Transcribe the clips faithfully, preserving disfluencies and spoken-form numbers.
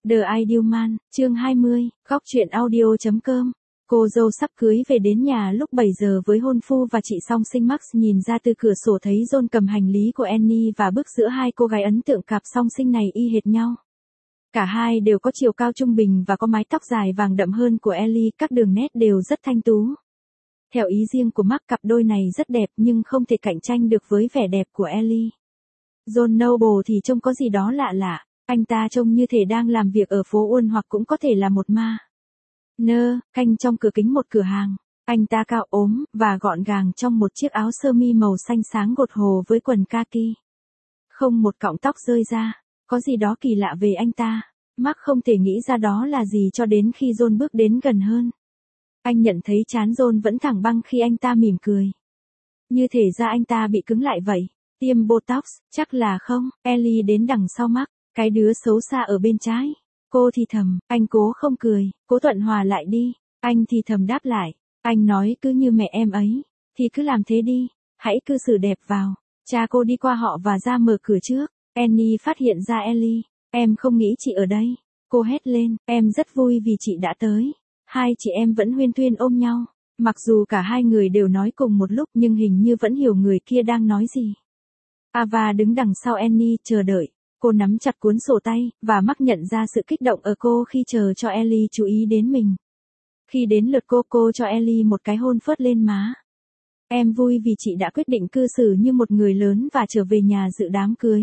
The Ideal Man, chương hai mươi, góc truyện audio chấm com. Cô dâu sắp cưới về đến nhà lúc bảy giờ với hôn phu và chị song sinh Max nhìn ra từ cửa sổ thấy John cầm hành lý của Annie và bước giữa hai cô gái ấn tượng cặp song sinh này y hệt nhau. Cả hai đều có chiều cao trung bình và có mái tóc dài vàng đậm hơn của Ellie, các đường nét đều rất thanh tú. Theo ý riêng của Mark, cặp đôi này rất đẹp nhưng không thể cạnh tranh được với vẻ đẹp của Ellie. John Noble thì trông có gì đó lạ lạ. Anh ta trông như thể đang làm việc ở phố Uôn hoặc cũng có thể là một ma nơ, canh trong cửa kính một cửa hàng. Anh ta cao ốm, và gọn gàng trong một chiếc áo sơ mi màu xanh sáng gột hồ với quần kaki. Không một cọng tóc rơi ra, có gì đó kỳ lạ về anh ta. Mark không thể nghĩ ra đó là gì cho đến khi John bước đến gần hơn. Anh nhận thấy trán John vẫn thẳng băng khi anh ta mỉm cười. Như thể da anh ta bị cứng lại vậy. Tiêm Botox, chắc là không. Ellie đến đằng sau Mark. Cái đứa xấu xa ở bên trái. Cô thì thầm, anh cố không cười, cố thuận hòa lại đi. Anh thì thầm đáp lại, anh nói cứ như mẹ em ấy, thì cứ làm thế đi, hãy cư xử đẹp vào. Cha cô đi qua họ và ra mở cửa trước. Annie phát hiện ra Ellie, em không nghĩ chị ở đây. Cô hét lên, em rất vui vì chị đã tới. Hai chị em vẫn huyên thuyên ôm nhau. Mặc dù cả hai người đều nói cùng một lúc nhưng hình như vẫn hiểu người kia đang nói gì. Ava đứng đằng sau Annie chờ đợi. Cô nắm chặt cuốn sổ tay, và Mark nhận ra sự kích động ở cô khi chờ cho Ellie chú ý đến mình. Khi đến lượt cô, cô cho Ellie một cái hôn phớt lên má. Em vui vì chị đã quyết định cư xử như một người lớn và trở về nhà dự đám cưới.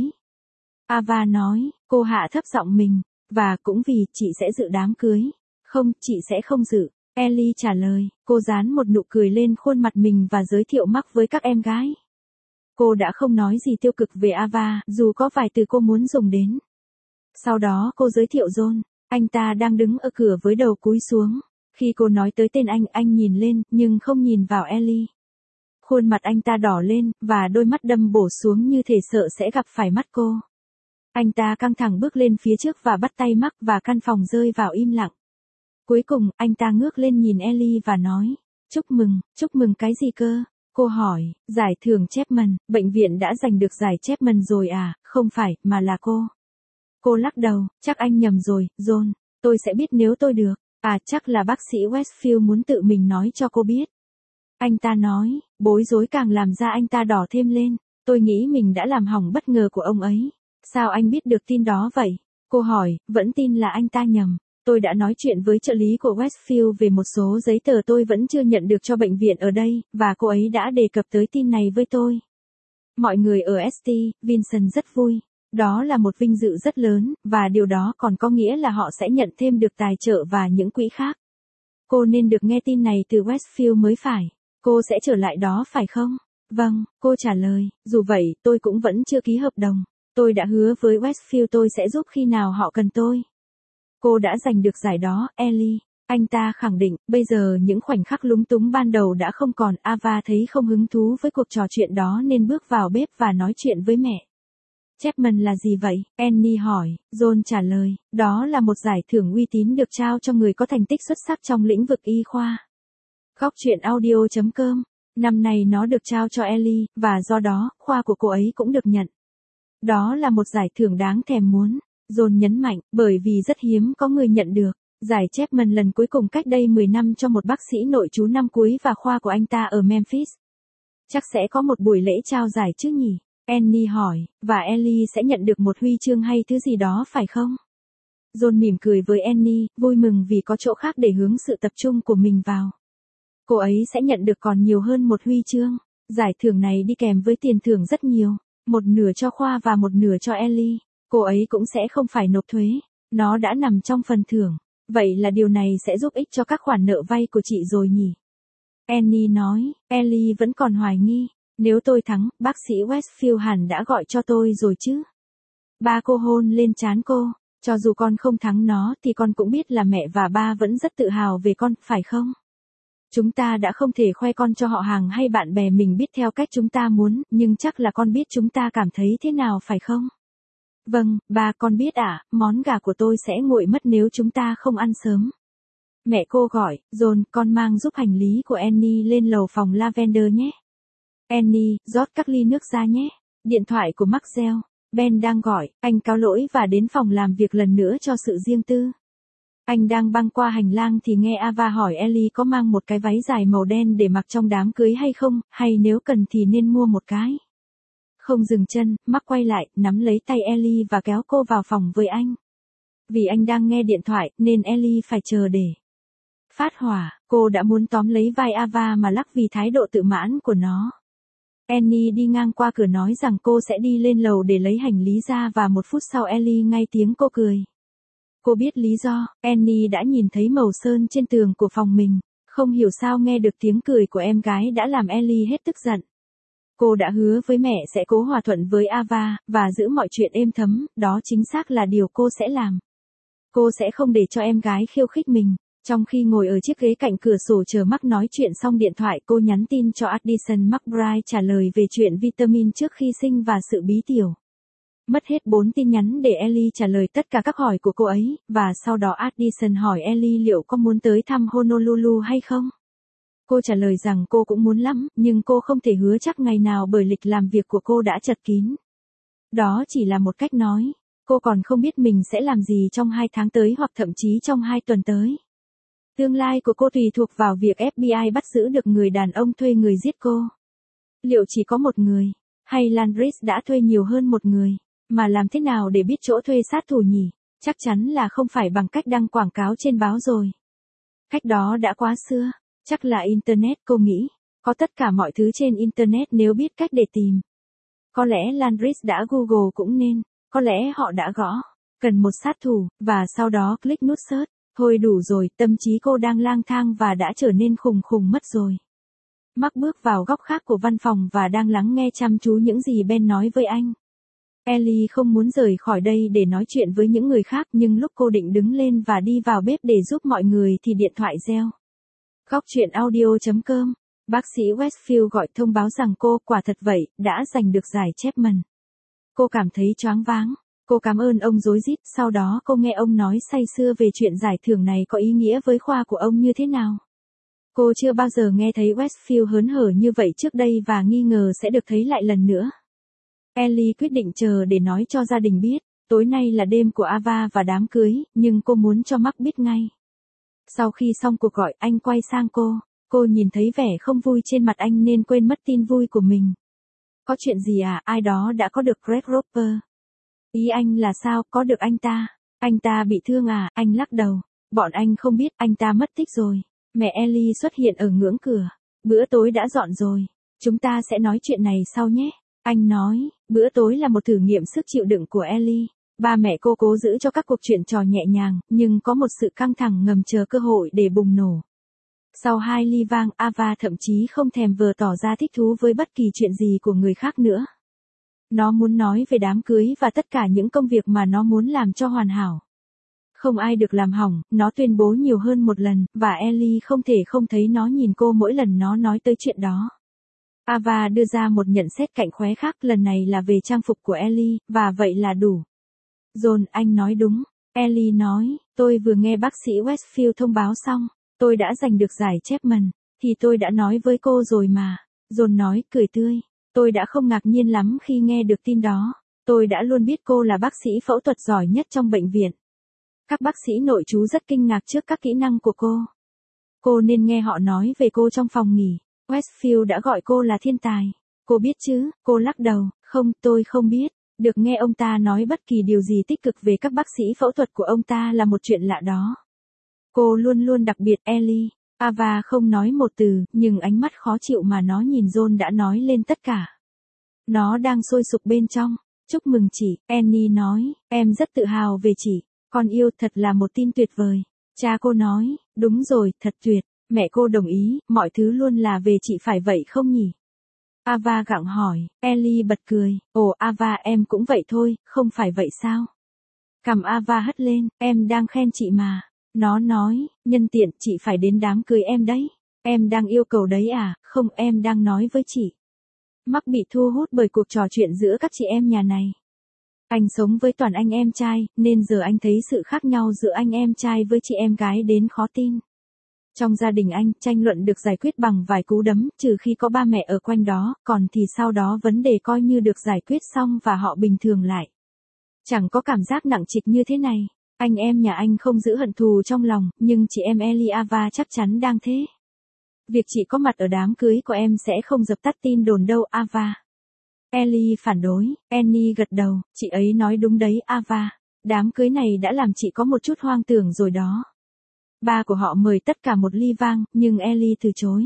Ava nói, cô hạ thấp giọng mình, và cũng vì chị sẽ dự đám cưới. Không, chị sẽ không dự. Ellie trả lời, cô dán một nụ cười lên khuôn mặt mình và giới thiệu Mark với các em gái. Cô đã không nói gì tiêu cực về Ava, dù có vài từ cô muốn dùng đến. Sau đó cô giới thiệu John, anh ta đang đứng ở cửa với đầu cúi xuống. Khi cô nói tới tên anh, anh nhìn lên, nhưng không nhìn vào Ellie. Khuôn mặt anh ta đỏ lên, và đôi mắt đâm bổ xuống như thể sợ sẽ gặp phải mắt cô. Anh ta căng thẳng bước lên phía trước và bắt tay Mark và căn phòng rơi vào im lặng. Cuối cùng, anh ta ngước lên nhìn Ellie và nói, chúc mừng, chúc mừng cái gì cơ? Cô hỏi, giải thưởng Chapman, bệnh viện đã giành được giải Chapman rồi à, không phải, mà là cô. Cô lắc đầu, chắc anh nhầm rồi, John, tôi sẽ biết nếu tôi được. À, chắc là bác sĩ Westfield muốn tự mình nói cho cô biết. Anh ta nói, bối rối càng làm da anh ta đỏ thêm lên, tôi nghĩ mình đã làm hỏng bất ngờ của ông ấy. Sao anh biết được tin đó vậy? Cô hỏi, vẫn tin là anh ta nhầm. Tôi đã nói chuyện với trợ lý của Westfield về một số giấy tờ tôi vẫn chưa nhận được cho bệnh viện ở đây, và cô ấy đã đề cập tới tin này với tôi. Mọi người ở ét tê, Vincent rất vui. Đó là một vinh dự rất lớn, và điều đó còn có nghĩa là họ sẽ nhận thêm được tài trợ và những quỹ khác. Cô nên được nghe tin này từ Westfield mới phải. Cô sẽ trở lại đó phải không? Vâng, cô trả lời, dù vậy tôi cũng vẫn chưa ký hợp đồng. Tôi đã hứa với Westfield tôi sẽ giúp khi nào họ cần tôi. Cô đã giành được giải đó, Ellie. Anh ta khẳng định, bây giờ những khoảnh khắc lúng túng ban đầu đã không còn. Ava thấy không hứng thú với cuộc trò chuyện đó nên bước vào bếp và nói chuyện với mẹ. Chapman là gì vậy? Annie hỏi. John trả lời, đó là một giải thưởng uy tín được trao cho người có thành tích xuất sắc trong lĩnh vực y khoa. Góc truyện audio chấm com. Năm nay nó được trao cho Ellie, và do đó, khoa của cô ấy cũng được nhận. Đó là một giải thưởng đáng thèm muốn. John nhấn mạnh, bởi vì rất hiếm có người nhận được. Giải Chapman lần cuối cùng cách đây mười năm cho một bác sĩ nội trú năm cuối và khoa của anh ta ở Memphis. Chắc sẽ có một buổi lễ trao giải chứ nhỉ? Annie hỏi, và Ellie sẽ nhận được một huy chương hay thứ gì đó phải không? John mỉm cười với Annie, vui mừng vì có chỗ khác để hướng sự tập trung của mình vào. Cô ấy sẽ nhận được còn nhiều hơn một huy chương. Giải thưởng này đi kèm với tiền thưởng rất nhiều. Một nửa cho khoa và một nửa cho Ellie. Cô ấy cũng sẽ không phải nộp thuế. Nó đã nằm trong phần thưởng. Vậy là điều này sẽ giúp ích cho các khoản nợ vay của chị rồi nhỉ? Annie nói, Ellie vẫn còn hoài nghi. Nếu tôi thắng, bác sĩ Westfield hẳn đã gọi cho tôi rồi chứ? Ba cô hôn lên trán cô. Cho dù con không thắng nó thì con cũng biết là mẹ và ba vẫn rất tự hào về con, phải không? Chúng ta đã không thể khoe con cho họ hàng hay bạn bè mình biết theo cách chúng ta muốn, nhưng chắc là con biết chúng ta cảm thấy thế nào phải không? Vâng, ba con biết ạ, à, món gà của tôi sẽ nguội mất nếu chúng ta không ăn sớm. Mẹ cô gọi, John, con mang giúp hành lý của Annie lên lầu phòng Lavender nhé. Annie, rót các ly nước ra nhé. Điện thoại của Mark reo. Ben đang gọi, anh cáo lỗi và đến phòng làm việc lần nữa cho sự riêng tư. Anh đang băng qua hành lang thì nghe Ava hỏi Ellie có mang một cái váy dài màu đen để mặc trong đám cưới hay không, hay nếu cần thì nên mua một cái. Không dừng chân, Mark quay lại, nắm lấy tay Ellie và kéo cô vào phòng với anh. Vì anh đang nghe điện thoại, nên Ellie phải chờ để phát hỏa, cô đã muốn tóm lấy vai Ava mà lắc vì thái độ tự mãn của nó. Annie đi ngang qua cửa nói rằng cô sẽ đi lên lầu để lấy hành lý ra và một phút sau Ellie ngay tiếng cô cười. Cô biết lý do, Annie đã nhìn thấy màu sơn trên tường của phòng mình, không hiểu sao nghe được tiếng cười của em gái đã làm Ellie hết tức giận. Cô đã hứa với mẹ sẽ cố hòa thuận với Ava, và giữ mọi chuyện êm thấm, đó chính xác là điều cô sẽ làm. Cô sẽ không để cho em gái khiêu khích mình. Trong khi ngồi ở chiếc ghế cạnh cửa sổ chờ Mark nói chuyện xong điện thoại, cô nhắn tin cho Addison McBride trả lời về chuyện vitamin trước khi sinh và sự bí tiểu. Mất hết bốn tin nhắn để Ellie trả lời tất cả các hỏi của cô ấy, và sau đó Addison hỏi Ellie liệu có muốn tới thăm Honolulu hay không. Cô trả lời rằng cô cũng muốn lắm, nhưng cô không thể hứa chắc ngày nào bởi lịch làm việc của cô đã chật kín. Đó chỉ là một cách nói. Cô còn không biết mình sẽ làm gì trong hai tháng tới hoặc thậm chí trong hai tuần tới. Tương lai của cô tùy thuộc vào việc ép bê i bắt giữ được người đàn ông thuê người giết cô. Liệu chỉ có một người, hay Landris đã thuê nhiều hơn một người, mà làm thế nào để biết chỗ thuê sát thủ nhỉ? Chắc chắn là không phải bằng cách đăng quảng cáo trên báo rồi. Cách đó đã quá xưa, chắc là Internet cô nghĩ, có tất cả mọi thứ trên Internet nếu biết cách để tìm. Có lẽ Landris đã Google cũng nên, có lẽ họ đã gõ, cần một sát thủ, và sau đó click nút search. Thôi đủ rồi, tâm trí cô đang lang thang và đã trở nên khùng khùng mất rồi. Mark bước vào góc khác của văn phòng và đang lắng nghe chăm chú những gì Ben nói với anh. Ellie không muốn rời khỏi đây để nói chuyện với những người khác, nhưng lúc cô định đứng lên và đi vào bếp để giúp mọi người thì điện thoại reo. Góc chuyện audio chấm com. Bác sĩ Westfield gọi thông báo rằng cô, quả thật vậy, đã giành được giải Chapman. Cô cảm thấy choáng váng. Cô cảm ơn ông rối rít, sau đó cô nghe ông nói say sưa về chuyện giải thưởng này có ý nghĩa với khoa của ông như thế nào. Cô chưa bao giờ nghe thấy Westfield hớn hở như vậy trước đây và nghi ngờ sẽ được thấy lại lần nữa. Ellie quyết định chờ để nói cho gia đình biết, tối nay là đêm của Ava và đám cưới, nhưng cô muốn cho Mark biết ngay. Sau khi xong cuộc gọi, anh quay sang cô, cô nhìn thấy vẻ không vui trên mặt anh nên quên mất tin vui của mình. Có chuyện gì à, ai đó đã có được Greg Roper. Ý anh là sao, có được anh ta? Anh ta bị thương à? Anh lắc đầu. Bọn anh không biết, anh ta mất tích rồi. Mẹ Ellie xuất hiện ở ngưỡng cửa. Bữa tối đã dọn rồi. Chúng ta sẽ nói chuyện này sau nhé. Anh nói, bữa tối là một thử nghiệm sức chịu đựng của Ellie. Ba mẹ cô cố giữ cho các cuộc chuyện trò nhẹ nhàng, nhưng có một sự căng thẳng ngầm chờ cơ hội để bùng nổ. Sau hai ly vang, Ava thậm chí không thèm vờ tỏ ra thích thú với bất kỳ chuyện gì của người khác nữa. Nó muốn nói về đám cưới và tất cả những công việc mà nó muốn làm cho hoàn hảo. Không ai được làm hỏng, nó tuyên bố nhiều hơn một lần, và Ellie không thể không thấy nó nhìn cô mỗi lần nó nói tới chuyện đó. Ava đưa ra một nhận xét cạnh khóe khác, lần này là về trang phục của Ellie, và vậy là đủ. John, anh nói đúng. Ellie nói, tôi vừa nghe bác sĩ Westfield thông báo xong, tôi đã giành được giải Chapman, thì tôi đã nói với cô rồi mà. John nói, cười tươi. Tôi đã không ngạc nhiên lắm khi nghe được tin đó. Tôi đã luôn biết cô là bác sĩ phẫu thuật giỏi nhất trong bệnh viện. Các bác sĩ nội trú rất kinh ngạc trước các kỹ năng của cô. Cô nên nghe họ nói về cô trong phòng nghỉ. Westfield đã gọi cô là thiên tài. Cô biết chứ? Cô lắc đầu, không, tôi không biết. Được nghe ông ta nói bất kỳ điều gì tích cực về các bác sĩ phẫu thuật của ông ta là một chuyện lạ đó. Cô luôn luôn đặc biệt, Ellie. Ava không nói một từ, nhưng ánh mắt khó chịu mà nó nhìn John đã nói lên tất cả. Nó đang sôi sục bên trong. Chúc mừng chị, Annie nói, em rất tự hào về chị. Con yêu, thật là một tin tuyệt vời. Cha cô nói, đúng rồi, thật tuyệt. Mẹ cô đồng ý, mọi thứ luôn là về chị phải vậy không nhỉ? Ava gặng hỏi, Ellie bật cười, ồ Ava em cũng vậy thôi, không phải vậy sao? Cằm Ava hất lên, em đang khen chị mà. Nó nói, nhân tiện chị phải đến đám cưới em đấy. Em đang yêu cầu đấy à, không em đang nói với chị. Mark bị thu hút bởi cuộc trò chuyện giữa các chị em nhà này. Anh sống với toàn anh em trai, nên giờ anh thấy sự khác nhau giữa anh em trai với chị em gái đến khó tin. Trong gia đình anh, tranh luận được giải quyết bằng vài cú đấm, trừ khi có ba mẹ ở quanh đó, còn thì sau đó vấn đề coi như được giải quyết xong và họ bình thường lại. Chẳng có cảm giác nặng trịch như thế này. Anh em nhà anh không giữ hận thù trong lòng, nhưng chị em Ellie Ava chắc chắn đang thế. Việc chị có mặt ở đám cưới của em sẽ không dập tắt tin đồn đâu Ava. Ellie phản đối, Annie gật đầu, chị ấy nói đúng đấy Ava. Đám cưới này đã làm chị có một chút hoang tưởng rồi đó. Ba của họ mời tất cả một ly vang, nhưng Ellie từ chối.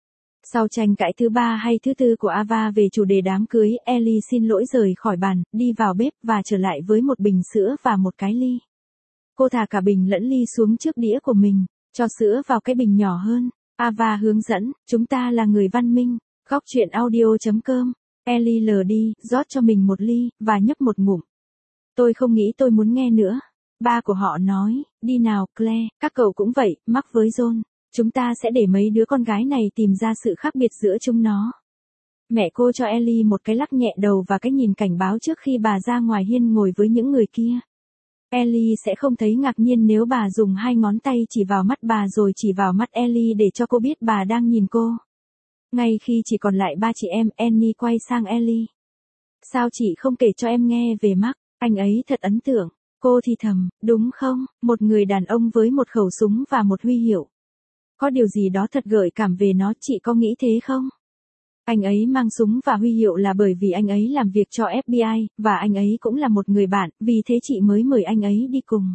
Sau tranh cãi thứ ba hay thứ tư của Ava về chủ đề đám cưới, Ellie xin lỗi rời khỏi bàn, đi vào bếp và trở lại với một bình sữa và một cái ly. Cô thả cả bình lẫn ly xuống trước đĩa của mình, cho sữa vào cái bình nhỏ hơn. Ava hướng dẫn, chúng ta là người văn minh. Góc chuyện audio chấm com. Ellie lờ đi, rót cho mình một ly, và nhấp một ngụm. Tôi không nghĩ tôi muốn nghe nữa. Ba của họ nói, đi nào Claire, các cậu cũng vậy, mắc với John. Chúng ta sẽ để mấy đứa con gái này tìm ra sự khác biệt giữa chúng nó. Mẹ cô cho Ellie một cái lắc nhẹ đầu và cái nhìn cảnh báo trước khi bà ra ngoài hiên ngồi với những người kia. Ellie sẽ không thấy ngạc nhiên nếu bà dùng hai ngón tay chỉ vào mắt bà rồi chỉ vào mắt Ellie để cho cô biết bà đang nhìn cô. Ngay khi chỉ còn lại ba chị em, Annie quay sang Ellie. Sao chị không kể cho em nghe về Mark, anh ấy thật ấn tượng. Cô thì thầm, đúng không, một người đàn ông với một khẩu súng và một huy hiệu. Có điều gì đó thật gợi cảm về nó, chị có nghĩ thế không? Anh ấy mang súng và huy hiệu là bởi vì anh ấy làm việc cho ép bê i, và anh ấy cũng là một người bạn, vì thế chị mới mời anh ấy đi cùng.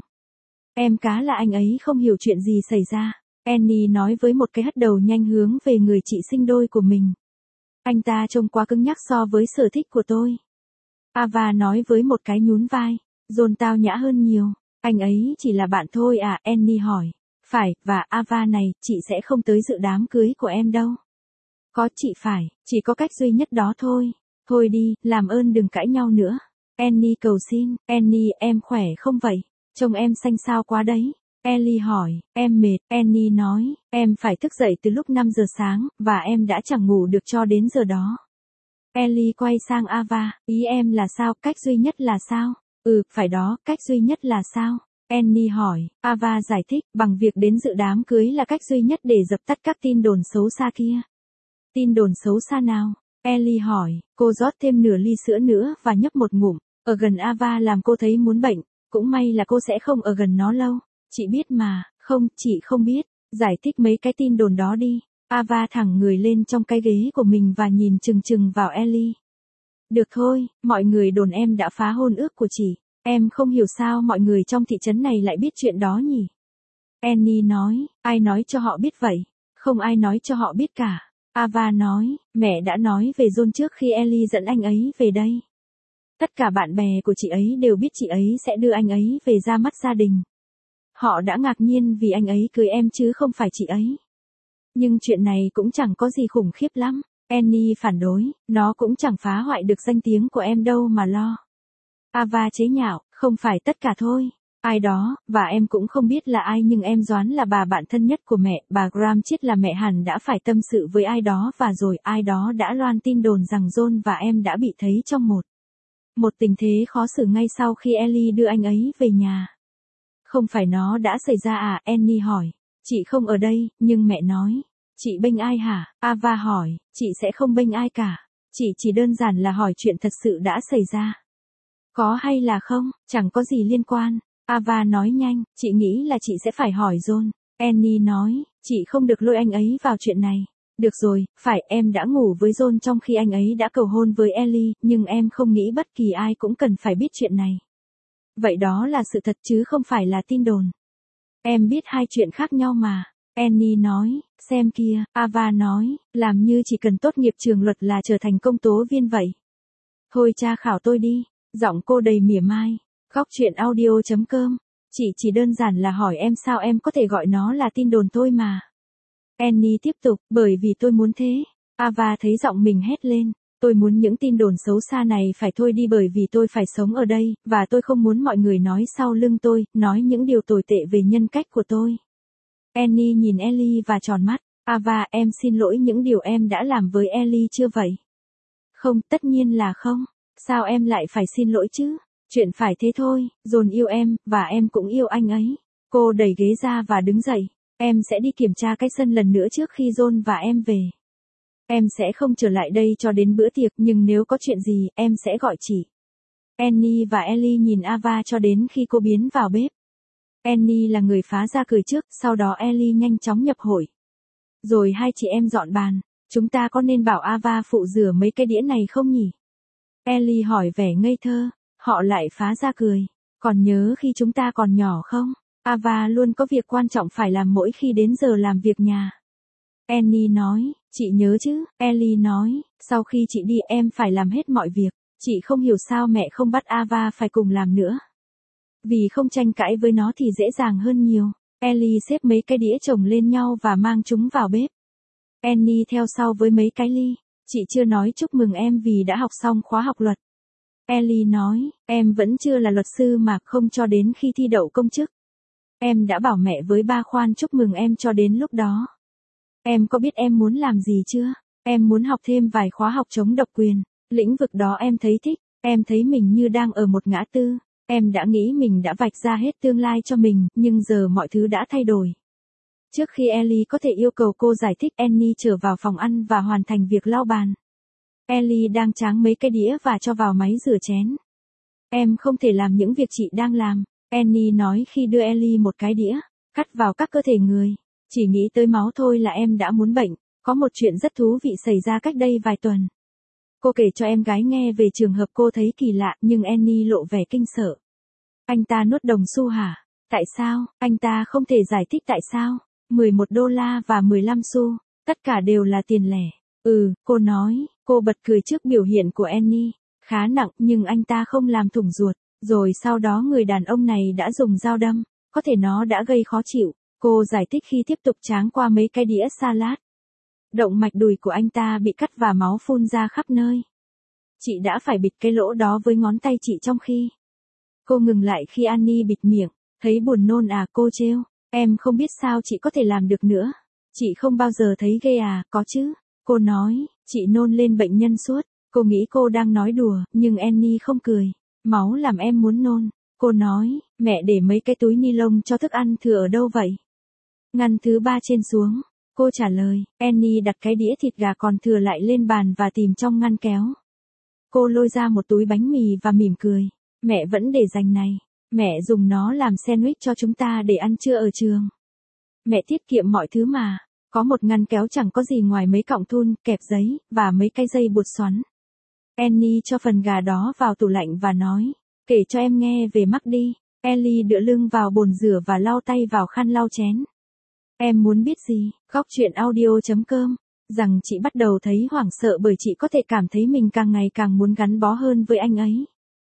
Em cá là anh ấy không hiểu chuyện gì xảy ra. Annie nói với một cái hất đầu nhanh hướng về người chị sinh đôi của mình. Anh ta trông quá cứng nhắc so với sở thích của tôi. Ava nói với một cái nhún vai. John tao nhã hơn nhiều. Anh ấy chỉ là bạn thôi à, Annie hỏi. Phải, và Ava này, chị sẽ không tới dự đám cưới của em đâu. Có chị phải, chỉ có cách duy nhất đó thôi. Thôi đi, làm ơn đừng cãi nhau nữa. Annie cầu xin, Annie em khỏe không vậy? Trông em xanh xao quá đấy. Ellie hỏi, em mệt, Annie nói, em phải thức dậy từ lúc năm giờ sáng, và em đã chẳng ngủ được cho đến giờ đó. Ellie quay sang Ava, ý em là sao, cách duy nhất là sao? Ừ, phải đó, cách duy nhất là sao? Annie hỏi, Ava giải thích, bằng việc đến dự đám cưới là cách duy nhất để dập tắt các tin đồn xấu xa kia. Tin đồn xấu xa nào? Ellie hỏi, cô rót thêm nửa ly sữa nữa và nhấp một ngụm, ở gần Ava làm cô thấy muốn bệnh, cũng may là cô sẽ không ở gần nó lâu. Chị biết mà, không, chị không biết, giải thích mấy cái tin đồn đó đi. Ava thẳng người lên trong cái ghế của mình và nhìn chừng chừng vào Ellie. Được thôi, mọi người đồn em đã phá hôn ước của chị. Em không hiểu sao mọi người trong thị trấn này lại biết chuyện đó nhỉ? Annie nói, ai nói cho họ biết vậy? Không ai nói cho họ biết cả. Ava nói, mẹ đã nói về John trước khi Ellie dẫn anh ấy về đây. Tất cả bạn bè của chị ấy đều biết chị ấy sẽ đưa anh ấy về ra mắt gia đình. Họ đã ngạc nhiên vì anh ấy cưới em chứ không phải chị ấy. Nhưng chuyện này cũng chẳng có gì khủng khiếp lắm. Annie phản đối, nó cũng chẳng phá hoại được danh tiếng của em đâu mà lo. Ava chế nhạo, không phải tất cả thôi. Ai đó, và em cũng không biết là ai nhưng em đoán là bà bạn thân nhất của mẹ, bà Graham chết là mẹ hẳn đã phải tâm sự với ai đó và rồi ai đó đã loan tin đồn rằng John và em đã bị thấy trong một. Một tình thế khó xử ngay sau khi Ellie đưa anh ấy về nhà. Không phải nó đã xảy ra à, Annie hỏi. Chị không ở đây, nhưng mẹ nói. Chị bênh ai hả? Ava hỏi, chị sẽ không bênh ai cả. Chị chỉ đơn giản là hỏi chuyện thật sự đã xảy ra. Có hay là không, chẳng có gì liên quan. Ava nói nhanh, chị nghĩ là chị sẽ phải hỏi John. Annie nói, chị không được lôi anh ấy vào chuyện này. Được rồi, phải em đã ngủ với John trong khi anh ấy đã cầu hôn với Ellie, nhưng em không nghĩ bất kỳ ai cũng cần phải biết chuyện này. Vậy đó là sự thật chứ không phải là tin đồn. Em biết hai chuyện khác nhau mà. Annie nói, xem kia, Ava nói, làm như chỉ cần tốt nghiệp trường luật là trở thành công tố viên vậy. Thôi tra khảo tôi đi, giọng cô đầy mỉa mai. Góc chuyện audio chấm com. Chị chỉ đơn giản là hỏi em sao em có thể gọi nó là tin đồn thôi mà. Annie tiếp tục, bởi vì tôi muốn thế. Ava thấy giọng mình hét lên. Tôi muốn những tin đồn xấu xa này phải thôi đi bởi vì tôi phải sống ở đây, và tôi không muốn mọi người nói sau lưng tôi, nói những điều tồi tệ về nhân cách của tôi. Annie nhìn Ellie và tròn mắt. Ava, em xin lỗi những điều em đã làm với Ellie chưa vậy? Không, tất nhiên là không. Sao em lại phải xin lỗi chứ? Chuyện phải thế thôi, John yêu em, và em cũng yêu anh ấy. Cô đẩy ghế ra và đứng dậy. Em sẽ đi kiểm tra cái sân lần nữa trước khi John và em về. Em sẽ không trở lại đây cho đến bữa tiệc, nhưng nếu có chuyện gì, em sẽ gọi chị. Annie và Ellie nhìn Ava cho đến khi cô biến vào bếp. Annie là người phá ra cười trước, sau đó Ellie nhanh chóng nhập hội. Rồi hai chị em dọn bàn. Chúng ta có nên bảo Ava phụ rửa mấy cái đĩa này không nhỉ? Ellie hỏi vẻ ngây thơ. Họ lại phá ra cười. Còn nhớ khi chúng ta còn nhỏ không? Ava luôn có việc quan trọng phải làm mỗi khi đến giờ làm việc nhà. Annie nói, chị nhớ chứ? Ellie nói, sau khi chị đi em phải làm hết mọi việc. Chị không hiểu sao mẹ không bắt Ava phải cùng làm nữa. Vì không tranh cãi với nó thì dễ dàng hơn nhiều. Ellie xếp mấy cái đĩa chồng lên nhau và mang chúng vào bếp. Annie theo sau với mấy cái ly. Chị chưa nói chúc mừng em vì đã học xong khóa học luật. Ellie nói, em vẫn chưa là luật sư mà, không cho đến khi thi đậu công chức. Em đã bảo mẹ với ba khoan chúc mừng em cho đến lúc đó. Em có biết em muốn làm gì chưa? Em muốn học thêm vài khóa học chống độc quyền. Lĩnh vực đó em thấy thích. Em thấy mình như đang ở một ngã tư. Em đã nghĩ mình đã vạch ra hết tương lai cho mình, nhưng giờ mọi thứ đã thay đổi. Trước khi Ellie có thể yêu cầu cô giải thích, Annie trở vào phòng ăn và hoàn thành việc lau bàn. Ellie đang tráng mấy cái đĩa và cho vào máy rửa chén. Em không thể làm những việc chị đang làm, Annie nói khi đưa Ellie một cái đĩa, cắt vào các cơ thể người. Chỉ nghĩ tới máu thôi là em đã muốn bệnh. Có một chuyện rất thú vị xảy ra cách đây vài tuần. Cô kể cho em gái nghe về trường hợp cô thấy kỳ lạ, nhưng Annie lộ vẻ kinh sợ. Anh ta nuốt đồng xu hả? Tại sao? Anh ta không thể giải thích tại sao. mười một đô la và mười lăm xu, tất cả đều là tiền lẻ. Ừ, cô nói, cô bật cười trước biểu hiện của Annie. Khá nặng, nhưng anh ta không làm thủng ruột. Rồi sau đó người đàn ông này đã dùng dao đâm. Có thể nó đã gây khó chịu. Cô giải thích khi tiếp tục tráng qua mấy cái đĩa salad. Động mạch đùi của anh ta bị cắt và máu phun ra khắp nơi. Chị đã phải bịt cái lỗ đó với ngón tay chị trong khi. Cô ngừng lại khi Annie bịt miệng. Thấy buồn nôn à, cô trêu. Em không biết sao chị có thể làm được nữa. Chị không bao giờ thấy ghê à, có chứ. Cô nói, chị nôn lên bệnh nhân suốt. Cô nghĩ cô đang nói đùa, nhưng Annie không cười. Máu làm em muốn nôn. Cô nói, mẹ để mấy cái túi ni lông cho thức ăn thừa ở đâu vậy? Ngăn thứ ba trên xuống. Cô trả lời, Annie đặt cái đĩa thịt gà còn thừa lại lên bàn và tìm trong ngăn kéo. Cô lôi ra một túi bánh mì và mỉm cười. Mẹ vẫn để dành này. Mẹ dùng nó làm sandwich cho chúng ta để ăn trưa ở trường. Mẹ tiết kiệm mọi thứ mà. Có một ngăn kéo chẳng có gì ngoài mấy cọng thun, kẹp giấy, và mấy cái dây buộc xoắn. Annie cho phần gà đó vào tủ lạnh và nói, kể cho em nghe về Mark đi. Ellie dựa lưng vào bồn rửa và lau tay vào khăn lau chén. Em muốn biết gì? Góc chuyện audio chấm com. Rằng chị bắt đầu thấy hoảng sợ bởi chị có thể cảm thấy mình càng ngày càng muốn gắn bó hơn với anh ấy.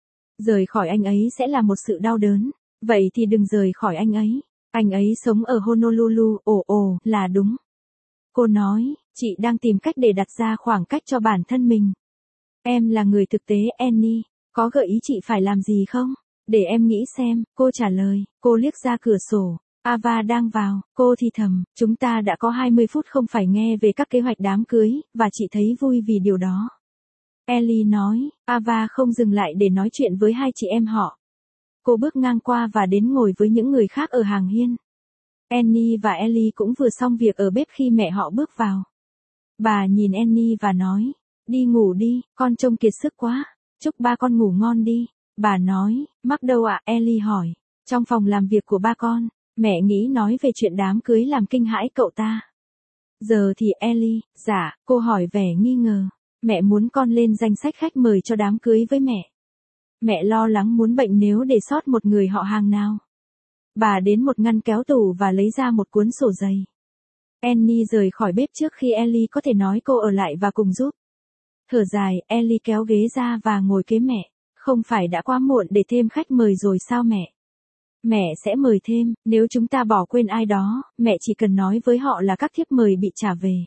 Rời khỏi anh ấy sẽ là một sự đau đớn. Vậy thì đừng rời khỏi anh ấy. Anh ấy sống ở Honolulu, ồ ồ, là đúng. Cô nói, chị đang tìm cách để đặt ra khoảng cách cho bản thân mình. Em là người thực tế, Annie. Có gợi ý chị phải làm gì không? Để em nghĩ xem, cô trả lời. Cô liếc ra cửa sổ. Ava đang vào, cô thì thầm, chúng ta đã có hai mươi phút không phải nghe về các kế hoạch đám cưới, và chị thấy vui vì điều đó. Ellie nói, Ava không dừng lại để nói chuyện với hai chị em họ. Cô bước ngang qua và đến ngồi với những người khác ở hàng hiên. Annie và Ellie cũng vừa xong việc ở bếp khi mẹ họ bước vào. Bà nhìn Annie và nói, đi ngủ đi, con trông kiệt sức quá, chúc ba con ngủ ngon đi. Bà nói, Mark đâu ạ? Ellie hỏi. Trong phòng làm việc của ba con. Mẹ nghĩ nói về chuyện đám cưới làm kinh hãi cậu ta. Giờ thì Ellie, dạ, cô hỏi vẻ nghi ngờ. Mẹ muốn con lên danh sách khách mời cho đám cưới với mẹ. Mẹ lo lắng muốn bệnh nếu để sót một người họ hàng nào. Bà đến một ngăn kéo tủ và lấy ra một cuốn sổ dày. Annie rời khỏi bếp trước khi Ellie có thể nói cô ở lại và cùng giúp. Thở dài, Ellie kéo ghế ra và ngồi kế mẹ. Không phải đã quá muộn để thêm khách mời rồi sao mẹ? Mẹ sẽ mời thêm, nếu chúng ta bỏ quên ai đó, mẹ chỉ cần nói với họ là các thiếp mời bị trả về.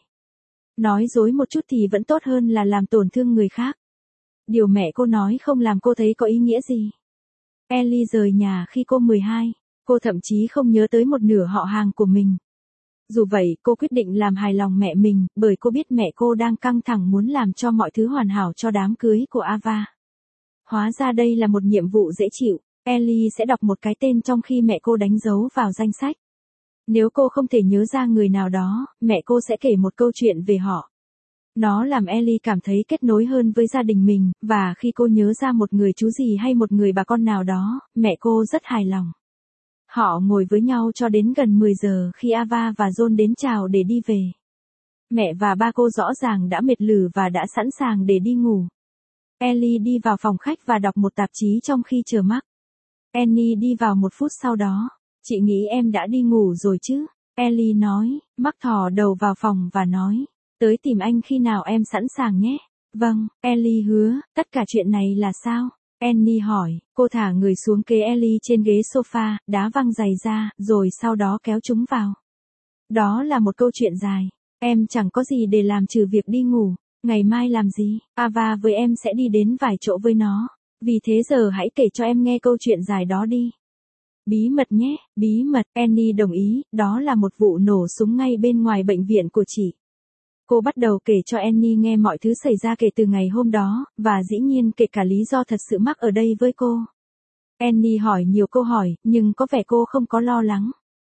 Nói dối một chút thì vẫn tốt hơn là làm tổn thương người khác. Điều mẹ cô nói không làm cô thấy có ý nghĩa gì. Ellie rời nhà khi cô mười hai, cô thậm chí không nhớ tới một nửa họ hàng của mình. Dù vậy, cô quyết định làm hài lòng mẹ mình, bởi cô biết mẹ cô đang căng thẳng muốn làm cho mọi thứ hoàn hảo cho đám cưới của Ava. Hóa ra đây là một nhiệm vụ dễ chịu. Ellie sẽ đọc một cái tên trong khi mẹ cô đánh dấu vào danh sách. Nếu cô không thể nhớ ra người nào đó, mẹ cô sẽ kể một câu chuyện về họ. Nó làm Ellie cảm thấy kết nối hơn với gia đình mình, và khi cô nhớ ra một người chú gì hay một người bà con nào đó, mẹ cô rất hài lòng. Họ ngồi với nhau cho đến gần mười giờ khi Ava và John đến chào để đi về. Mẹ và ba cô rõ ràng đã mệt lử và đã sẵn sàng để đi ngủ. Ellie đi vào phòng khách và đọc một tạp chí trong khi chờ Mark. Annie đi vào một phút sau đó. Chị nghĩ em đã đi ngủ rồi chứ? Ellie nói. Mark thò đầu vào phòng và nói. Tới tìm anh khi nào em sẵn sàng nhé. Vâng, Ellie hứa. Tất cả chuyện này là sao? Annie hỏi. Cô thả người xuống kế Ellie trên ghế sofa, đá văng giày ra, rồi sau đó kéo chúng vào. Đó là một câu chuyện dài. Em chẳng có gì để làm trừ việc đi ngủ. Ngày mai làm gì? Ava với em sẽ đi đến vài chỗ với nó. Vì thế giờ hãy kể cho em nghe câu chuyện dài đó đi. Bí mật nhé, bí mật. Annie đồng ý, đó là một vụ nổ súng ngay bên ngoài bệnh viện của chị. Cô bắt đầu kể cho Annie nghe mọi thứ xảy ra kể từ ngày hôm đó, và dĩ nhiên kể cả lý do thật sự Mark ở đây với cô. Annie hỏi nhiều câu hỏi, nhưng có vẻ cô không có lo lắng.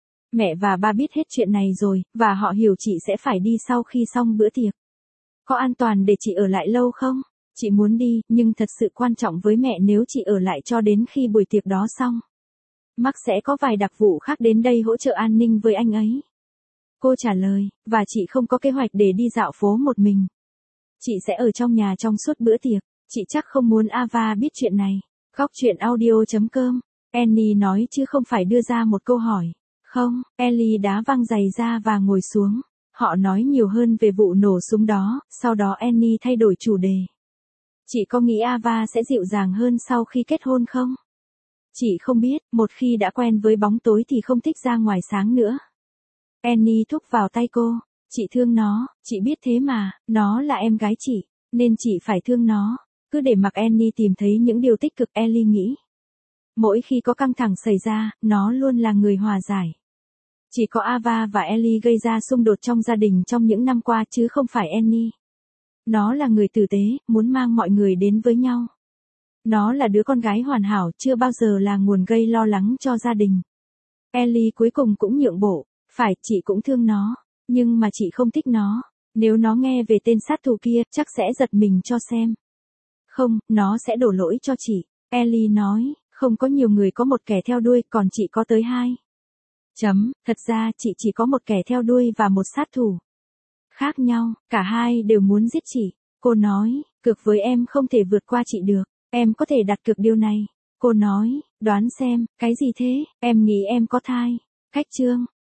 Mẹ và ba biết hết chuyện này rồi, và họ hiểu chị sẽ phải đi sau khi xong bữa tiệc. Có an toàn để chị ở lại lâu không? Chị muốn đi, nhưng thật sự quan trọng với mẹ nếu chị ở lại cho đến khi buổi tiệc đó xong. Mark sẽ có vài đặc vụ khác đến đây hỗ trợ an ninh với anh ấy. Cô trả lời, và chị không có kế hoạch để đi dạo phố một mình. Chị sẽ ở trong nhà trong suốt bữa tiệc. Chị chắc không muốn Ava biết chuyện này. Góc chuyện audio chấm com. Annie nói chứ không phải đưa ra một câu hỏi. Không, Ellie đá văng giày ra và ngồi xuống. Họ nói nhiều hơn về vụ nổ súng đó, sau đó Annie thay đổi chủ đề. Chị có nghĩ Ava sẽ dịu dàng hơn sau khi kết hôn không? Chị không biết, một khi đã quen với bóng tối thì không thích ra ngoài sáng nữa. Annie thúc vào tay cô. Chị thương nó, chị biết thế mà, nó là em gái chị, nên chị phải thương nó. Cứ để mặc Annie tìm thấy những điều tích cực, Ellie nghĩ. Mỗi khi có căng thẳng xảy ra, nó luôn là người hòa giải. Chỉ có Ava và Ellie gây ra xung đột trong gia đình trong những năm qua chứ không phải Annie. Nó là người tử tế, muốn mang mọi người đến với nhau. Nó là đứa con gái hoàn hảo, chưa bao giờ là nguồn gây lo lắng cho gia đình. Ellie cuối cùng cũng nhượng bộ. Phải, chị cũng thương nó. Nhưng mà chị không thích nó. Nếu nó nghe về tên sát thủ kia, chắc sẽ giật mình cho xem. Không, nó sẽ đổ lỗi cho chị. Ellie nói, không có nhiều người có một kẻ theo đuôi, còn chị có tới hai. Chấm, thật ra chị chỉ có một kẻ theo đuôi và một sát thủ. Khác nhau, cả hai đều muốn giết chị. Cô nói, cược với em không thể vượt qua chị được. Em có thể đặt cược điều này. Cô nói, đoán xem, cái gì thế, em nghĩ em có thai. Khách chương.